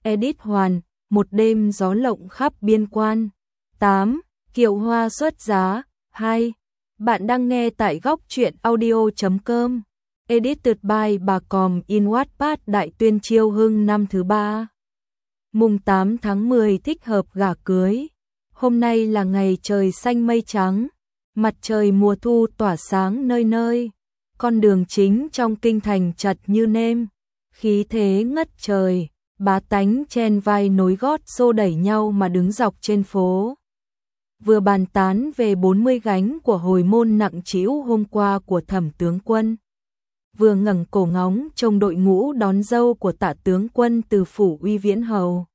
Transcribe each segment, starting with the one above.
Edit Hoàn, một đêm gió lộng khắp biên quan. 8. Kiệu hoa xuất giá. 2. Bạn đang nghe tại góc truyện audio.com. Edited by Bà Còm in Wattpad. Đại tuyên chiêu hưng năm thứ 3. Mùng 8 tháng 10 thích hợp gả cưới. Hôm nay là ngày trời xanh mây trắng, mặt trời mùa thu tỏa sáng nơi nơi. Con đường chính trong kinh thành chật như nêm, khí thế ngất trời, bá tánh chen vai nối gót xô đẩy nhau mà đứng dọc trên phố. Vừa bàn tán về 40 gánh của hồi môn nặng trĩu hôm qua của Thẩm tướng quân, vừa ngẩng cổ ngóng trông đội ngũ đón dâu của Tạ tướng quân từ phủ Uy Viễn Hầu.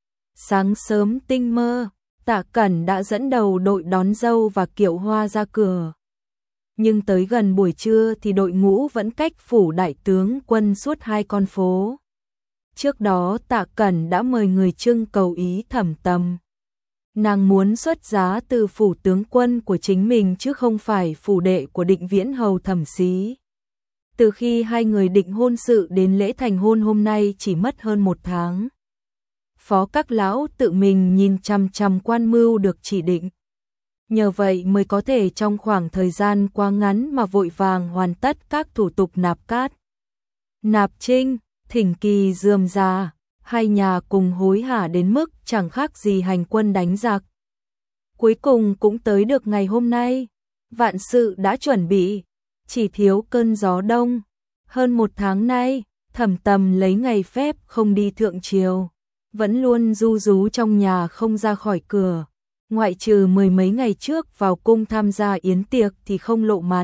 Sáng sớm tinh mơ, Tạ Cẩn đã dẫn đầu đội đón dâu và kiệu hoa ra cửa. Nhưng tới gần buổi trưa thì đội ngũ vẫn cách phủ đại tướng quân suốt 2 con phố. Trước đó Tạ Cẩn đã mời người trưng cầu ý Thẩm Tầm. Nàng muốn xuất giá từ phủ tướng quân của chính mình chứ không phải phủ đệ của Định Viễn Hầu Thẩm Xí. Từ khi hai người định hôn sự đến lễ thành hôn hôm nay chỉ mất hơn 1 tháng. Phó các lão tự mình nhìn chằm chằm quan mưu được chỉ định. Nhờ vậy mới có thể trong khoảng thời gian quá ngắn mà vội vàng hoàn tất các thủ tục nạp cát, nạp trinh, thỉnh kỳ rườm rà, hai nhà cùng hối hả đến mức chẳng khác gì hành quân đánh giặc. Cuối cùng cũng tới được ngày hôm nay, vạn sự đã chuẩn bị, chỉ thiếu cơn gió đông. Hơn 1 tháng nay, Thẩm Tầm lấy ngày phép không đi thượng triều, vẫn luôn ru rú trong nhà không ra khỏi cửa, ngoại trừ 10 mấy ngày trước vào cung tham gia yến tiệc thì không lộ mặt.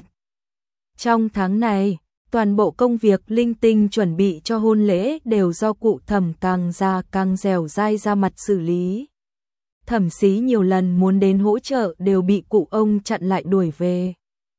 Trong tháng này, toàn bộ công việc linh tinh chuẩn bị cho hôn lễ đều do cụ Thẩm càng già càng dẻo dai ra mặt xử lý. Thẩm Xí nhiều lần muốn đến hỗ trợ đều bị cụ ông chặn lại đuổi về.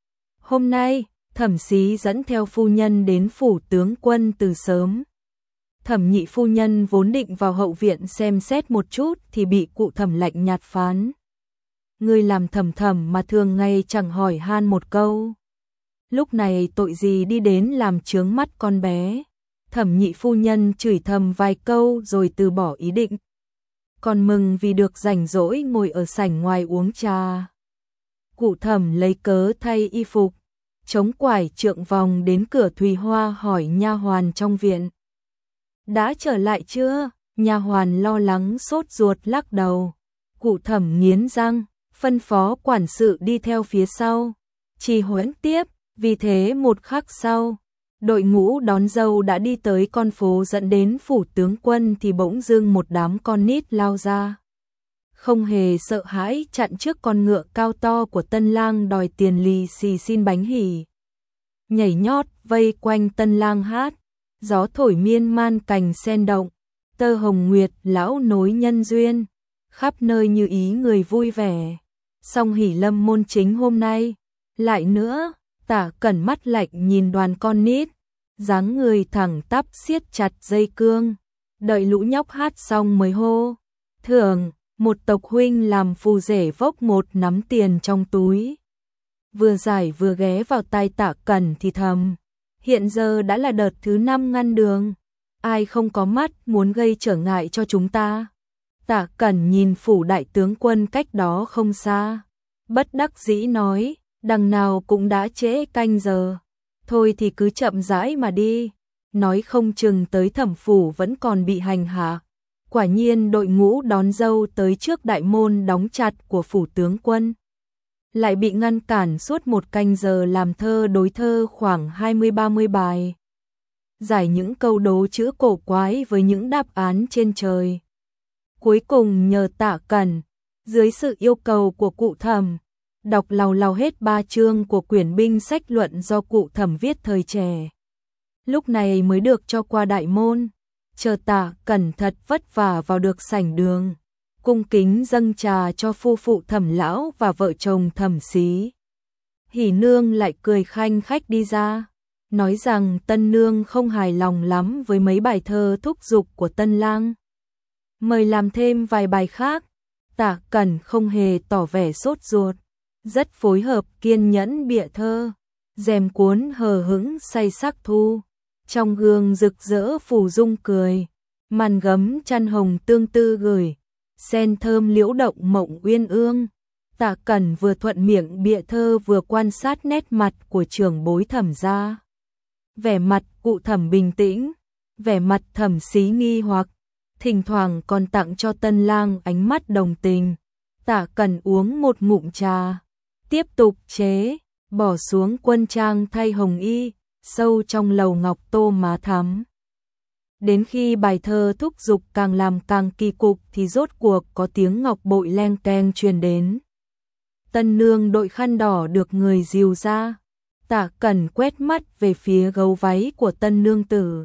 Hôm nay, Thẩm Xí dẫn theo phu nhân đến phủ tướng quân từ sớm. Thẩm nhị phu nhân vốn định vào hậu viện xem xét một chút thì bị cụ Thẩm lạnh nhạt phán. Ngươi làm Thẩm Thẩm mà thường ngày chẳng hỏi han một câu. Lúc này tội gì đi đến làm chướng mắt con bé. Thẩm nhị phu nhân chửi thầm vài câu rồi từ bỏ ý định. Còn mừng vì được rảnh rỗi ngồi ở sảnh ngoài uống trà. Cụ Thẩm lấy cớ thay y phục, chống quải trượng vòng đến cửa Thùy Hoa hỏi nha hoàn trong viện. Đã trở lại chưa? Nha hoàn lo lắng sốt ruột lắc đầu. Cụ Thẩm nghiến răng, phân phó quản sự đi theo phía sau, trì hoãn tiếp. Vì thế một khắc sau, đội ngũ đón dâu đã đi tới con phố dẫn đến phủ tướng quân thì bỗng dưng một đám con nít lao ra. Không hề sợ hãi chặn trước con ngựa cao to của tân lang đòi tiền lì xì xin bánh hỉ. Nhảy nhót vây quanh tân lang hát, gió thổi miên man cành sen động, tơ hồng nguyệt lão nối nhân duyên, khắp nơi như ý người vui vẻ. Song hỉ lâm môn chính hôm nay, lại nữa. Tạ Cẩn mắt lạnh nhìn đoàn con nít, dáng người thẳng tắp siết chặt dây cương, đợi lũ nhóc hát xong mới hô. Thưởng, một tộc huynh làm phù rể vốc một nắm tiền trong túi. Vừa giải vừa ghé vào tai Tạ Cẩn thì thầm, hiện giờ đã là đợt thứ 5 ngăn đường, ai không có mắt muốn gây trở ngại cho chúng ta. Tạ Cẩn nhìn phủ đại tướng quân cách đó không xa, bất đắc dĩ nói. Đằng nào cũng đã trễ canh giờ, thôi thì cứ chậm rãi mà đi, nói không chừng tới Thẩm phủ vẫn còn bị hành hạ. Quả nhiên đội ngũ đón dâu tới trước đại môn đóng chặt của phủ tướng quân, lại bị ngăn cản suốt 1 canh giờ làm thơ đối thơ khoảng 20-30 bài. Giải những câu đố chữ cổ quái với những đáp án trên trời. Cuối cùng nhờ Tạ Cẩn, dưới sự yêu cầu của cụ Thẩm, đọc lào lào hết 3 chương của quyển binh sách luận do cụ Thẩm viết thời trẻ. Lúc này mới được cho qua đại môn, chờ Tạ Cẩn thật vất vả vào được sảnh đường, cung kính dâng trà cho phu phụ Thẩm lão và vợ chồng Thẩm Xí. Hỉ nương lại cười khanh khách đi ra, nói rằng tân nương không hài lòng lắm với mấy bài thơ thúc giục của tân lang, mời làm thêm vài bài khác. Tạ Cẩn không hề tỏ vẻ sốt ruột, rất phối hợp kiên nhẫn bịa thơ, rèm cuốn hờ hững say sắc thu, trong gương rực rỡ phù dung cười, Màn gấm chăn hồng tương tư gửi, sen thơm liễu động mộng uyên ương. Tạ Cẩn vừa thuận miệng bịa thơ vừa quan sát nét mặt của trưởng bối Thẩm gia. Vẻ mặt cụ Thẩm bình tĩnh, vẻ mặt Thẩm Xí nghi hoặc, thỉnh thoảng còn tặng cho tân lang ánh mắt đồng tình. Tạ Cẩn uống một ngụm trà, tiếp tục chế, bỏ xuống quân trang thay hồng y, sâu trong lầu ngọc tô má thắm. Đến khi bài thơ thúc giục càng làm càng kỳ cục thì rốt cuộc có tiếng ngọc bội leng keng truyền đến. Tân nương đội khăn đỏ được người dìu ra. Tạ Cẩn quét mắt về phía gấu váy của tân nương tử,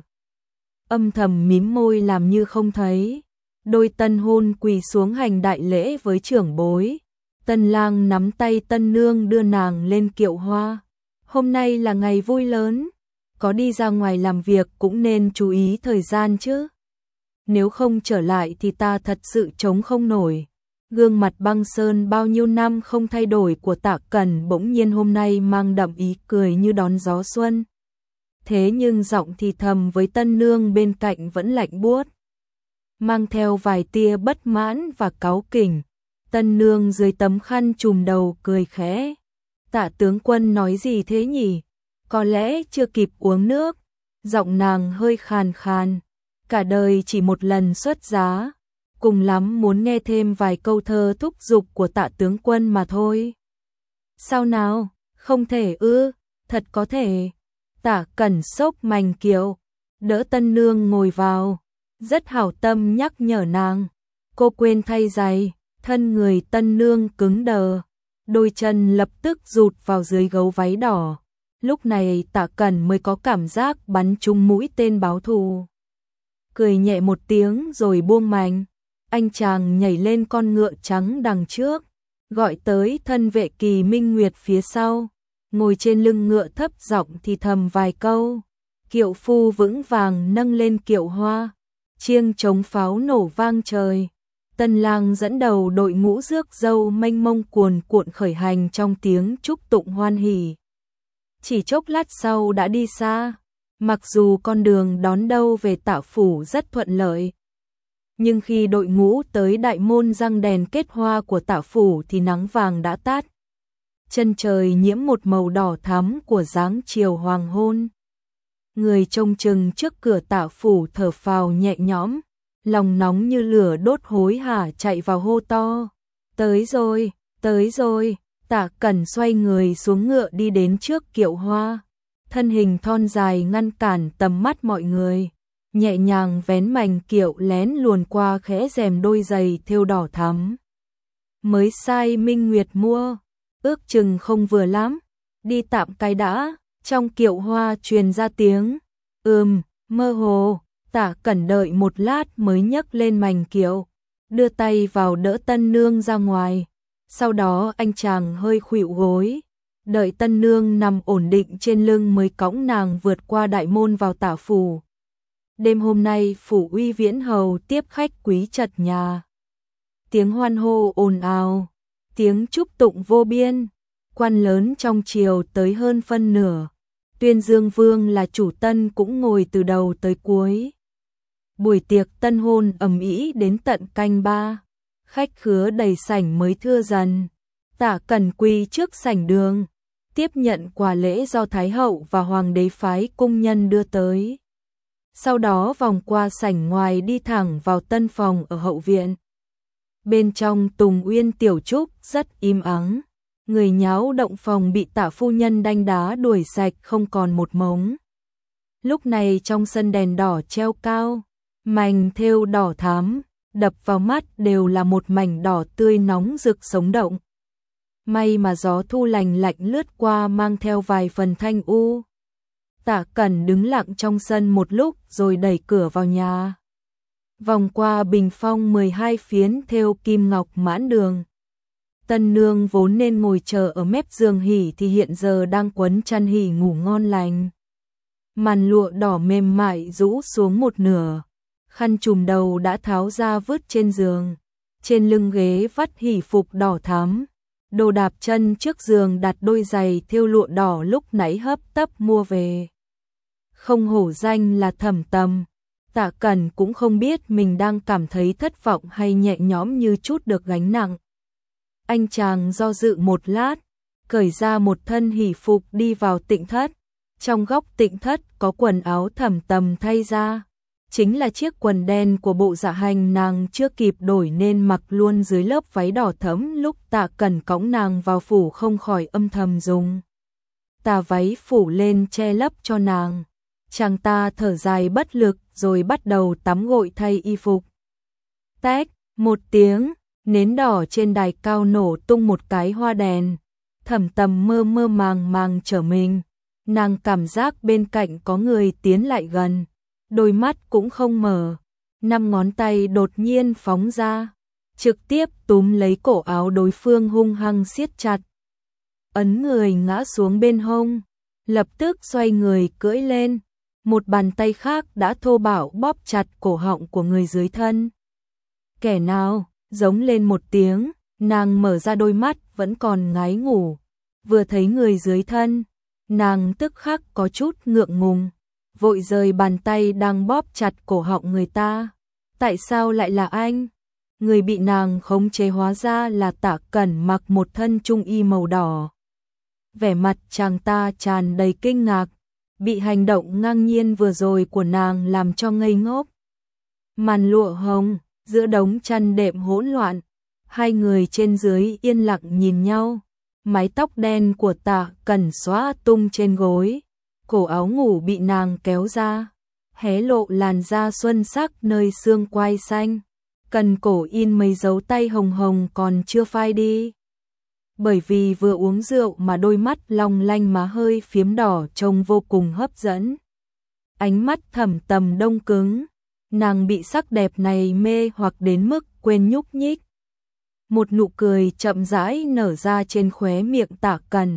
âm thầm mím môi làm như không thấy. Đôi tân hôn quỳ xuống hành đại lễ với trưởng bối. Tân lang nắm tay tân nương đưa nàng lên kiệu hoa. Hôm nay là ngày vui lớn, có đi ra ngoài làm việc cũng nên chú ý thời gian chứ. Nếu không trở lại thì ta thật sự chống không nổi. Gương mặt băng sơn bao nhiêu năm không thay đổi của Tạ Cẩn bỗng nhiên hôm nay mang đậm ý cười như đón gió xuân. Thế nhưng giọng thì thầm với tân nương bên cạnh vẫn lạnh buốt, mang theo vài tia bất mãn và cáu kỉnh. Tân nương dưới tấm khăn trùm đầu cười khẽ. Tạ tướng quân nói gì thế nhỉ? Có lẽ chưa kịp uống nước. Giọng nàng hơi khàn khàn. Cả đời chỉ một lần xuất giá, cùng lắm muốn nghe thêm vài câu thơ thúc giục của Tạ tướng quân mà thôi. Sao nào? Không thể ư? Thật có thể. Tạ Cẩn xốc mành kiệu, đỡ tân nương ngồi vào, rất hảo tâm nhắc nhở nàng. Cô quên thay giày, thân người tân nương cứng đờ, đôi chân lập tức rụt vào dưới gấu váy đỏ. Lúc này Tạ Cẩn mới có cảm giác bắn trúng mũi tên báo thù. Cười nhẹ một tiếng rồi buông mành, anh chàng nhảy lên con ngựa trắng đằng trước, gọi tới thân vệ Kỳ Minh Nguyệt phía sau, ngồi trên lưng ngựa thấp giọng thì thầm vài câu. Kiệu phu vững vàng nâng lên kiệu hoa, chiêng trống pháo nổ vang trời. Tân lang dẫn đầu đội ngũ rước dâu mênh mông cuồn cuộn khởi hành trong tiếng chúc tụng hoan hỉ. Chỉ chốc lát sau đã đi xa, mặc dù con đường đón đâu về Tạ phủ rất thuận lợi. Nhưng khi đội ngũ tới đại môn răng đèn kết hoa của Tạ phủ thì nắng vàng đã tắt. Chân trời nhiễm một màu đỏ thắm của dáng chiều hoàng hôn. Người trông chừng trước cửa Tạ phủ thở phào nhẹ nhõm, lòng nóng như lửa đốt hối hả chạy vào hô to. Tới rồi, tới rồi. Tạ Cẩn xoay người xuống ngựa đi đến trước kiệu hoa. Thân hình thon dài ngăn cản tầm mắt mọi người. Nhẹ nhàng vén mành kiệu lén luồn qua khẽ rèm đôi giày thêu đỏ thắm. Mới sai Minh Nguyệt mua, ước chừng không vừa lắm. Đi tạm cái đã, trong kiệu hoa truyền ra tiếng. Mơ hồ. Tạ Cẩn đợi một lát mới nhấc lên mành kiệu, đưa tay vào đỡ tân nương ra ngoài. Sau đó anh chàng hơi khuỵu gối, đợi tân nương nằm ổn định trên lưng mới cõng nàng vượt qua đại môn vào Tạ phủ. Đêm hôm nay phủ Uy Viễn hầu tiếp khách quý chật nhà. Tiếng hoan hô ồn ào, tiếng chúc tụng vô biên, quan lớn trong triều tới hơn phân nửa. Tuyên Dương Vương là chủ tân cũng ngồi từ đầu tới cuối. Buổi tiệc tân hôn ầm ĩ đến tận canh 3. Khách khứa đầy sảnh mới thưa dần. Tạ Cẩn quỳ trước sảnh đường, tiếp nhận quà lễ do Thái hậu và Hoàng đế phái cung nhân đưa tới. Sau đó vòng qua sảnh ngoài đi thẳng vào tân phòng ở hậu viện. Bên trong Tùng Uyên Tiểu Trúc rất im ắng. Người nháo động phòng bị Tạ phu nhân đánh đá đuổi sạch không còn một mống. Lúc này trong sân đèn đỏ treo cao, mành thêu đỏ thắm, đập vào mắt đều là một mảnh đỏ tươi nóng rực sống động. May mà gió thu lành lạnh lướt qua mang theo vài phần thanh u. Tạ Cẩn đứng lặng trong sân một lúc rồi đẩy cửa vào nhà. Vòng qua bình phong 12 phiến thêu kim ngọc mãn đường. Tân nương vốn nên ngồi chờ ở mép giường hỉ thì hiện giờ đang quấn chăn hỉ ngủ ngon lành. Màn lụa đỏ mềm mại rũ xuống một nửa, khăn trùm đầu đã tháo ra vứt trên giường. Trên lưng ghế vắt hỉ phục đỏ thắm, đồ đạp chân trước giường đặt đôi giày thêu lụa đỏ lúc nãy hấp tấp mua về. Không hổ danh là Thẩm Tầm, Tạ Cẩn cũng không biết mình đang cảm thấy thất vọng hay nhẹ nhõm như chút được gánh nặng. Anh chàng do dự một lát, cởi ra một thân hỷ phục đi vào tịnh thất. Trong góc tịnh thất có quần áo Thẩm Tầm thay ra, chính là chiếc quần đen của Bộ Dạ Hành nàng chưa kịp đổi nên mặc luôn dưới lớp váy đỏ thẫm lúc Tạ Cẩn cõng nàng vào phủ không khỏi âm thầm dùng tà váy phủ lên che lấp cho nàng. Chàng ta thở dài bất lực rồi bắt đầu tắm gội thay y phục. Tách, một tiếng, nến đỏ trên đài cao nổ tung một cái hoa đèn. Thẩm Tầm mơ mơ màng màng trở mình, nàng cảm giác bên cạnh có người tiến lại gần, đôi mắt cũng không mở, 5 ngón tay đột nhiên phóng ra, trực tiếp túm lấy cổ áo đối phương hung hăng siết chặt. Ấn người ngã xuống bên hông, lập tức xoay người cưỡi lên, một bàn tay khác đã thô bạo bóp chặt cổ họng của người dưới thân. Kẻ nào? Giống lên một tiếng, nàng mở ra đôi mắt vẫn còn ngái ngủ, vừa thấy người dưới thân, nàng tức khắc có chút ngượng ngùng, vội rời bàn tay đang bóp chặt cổ họng người ta. Tại sao lại là anh? Người bị nàng khống chế hóa ra là Tạ Cẩn mặc một thân trung y màu đỏ. Vẻ mặt chàng ta tràn đầy kinh ngạc, bị hành động ngang nhiên vừa rồi của nàng làm cho ngây ngốc. Màn lụa hồng, giữa đống chăn đệm hỗn loạn, hai người trên dưới yên lặng nhìn nhau. Mái tóc đen của Tạ Cẩn xóa tung trên gối, cổ áo ngủ bị nàng kéo ra, hé lộ làn da xuân sắc nơi xương quai xanh, cần cổ in mấy dấu tay hồng hồng còn chưa phai đi. Bởi vì vừa uống rượu mà đôi mắt long lanh má hơi phiếm đỏ trông vô cùng hấp dẫn. Ánh mắt Thẩm Tầm đông cứng, nàng bị sắc đẹp này mê hoặc đến mức quên nhúc nhích. Một nụ cười chậm rãi nở ra trên khóe miệng Tạ Cẩn.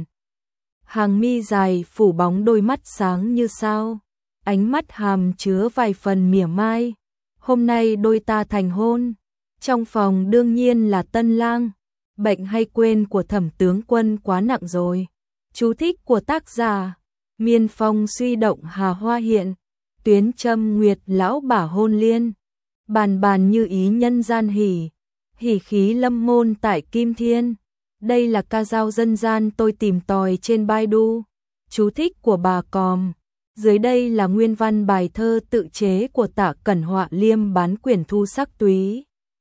Hàng mi dài phủ bóng đôi mắt sáng như sao, ánh mắt hàm chứa vài phần mỉa mai. Hôm nay đôi ta thành hôn, trong phòng đương nhiên là tân lang. Bệnh hay quên của Thẩm tướng quân quá nặng rồi. Chú thích của tác giả: Miên phong suy động hà hoa hiện, tuyến châm nguyệt lão bả hôn liên. Bàn bàn như ý nhân gian hỉ, hỉ khí lâm môn tại Kim Thiên. Đây là ca dao dân gian tôi tìm tòi trên Baidu. Chú thích của bà Còm. Dưới đây là nguyên văn bài thơ tự chế của Tạ Cẩn họa liêm bán quyển thu sắc túy.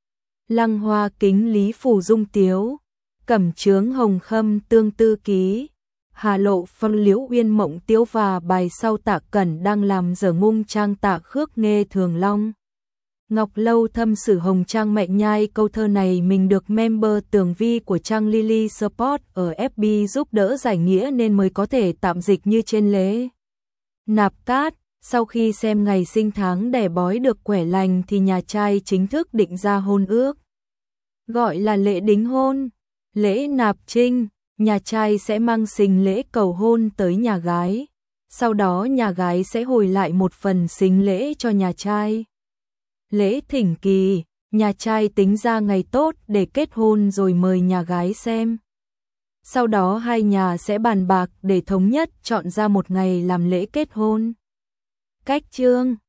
Lăng hoa kính lý phủ dung tiếu, cẩm chướng hồng khâm tương tư ký. Hà lộ phong liễu uyên mộng tiếu và bài sau Tạ Cẩn đang làm dở ngung trang Tạ Khước nghe thường long. Ngọc lâu thâm sử hồng trang mệnh nhai. Câu thơ này mình được member tường vi của trang Lily Support ở FB giúp đỡ giải nghĩa nên mới có thể tạm dịch như trên lễ nạp cát. Sau khi xem ngày sinh tháng đẻ bói được quẻ lành thì nhà trai chính thức định ra hôn ước. Gọi là lễ đính hôn, lễ nạp trinh, nhà trai sẽ mang sính lễ cầu hôn tới nhà gái. Sau đó nhà gái sẽ hồi lại một phần sính lễ cho nhà trai. Lễ thỉnh kỳ, nhà trai tính ra ngày tốt để kết hôn rồi mời nhà gái xem. Sau đó hai nhà sẽ bàn bạc để thống nhất chọn ra một ngày làm lễ kết hôn. Cách chương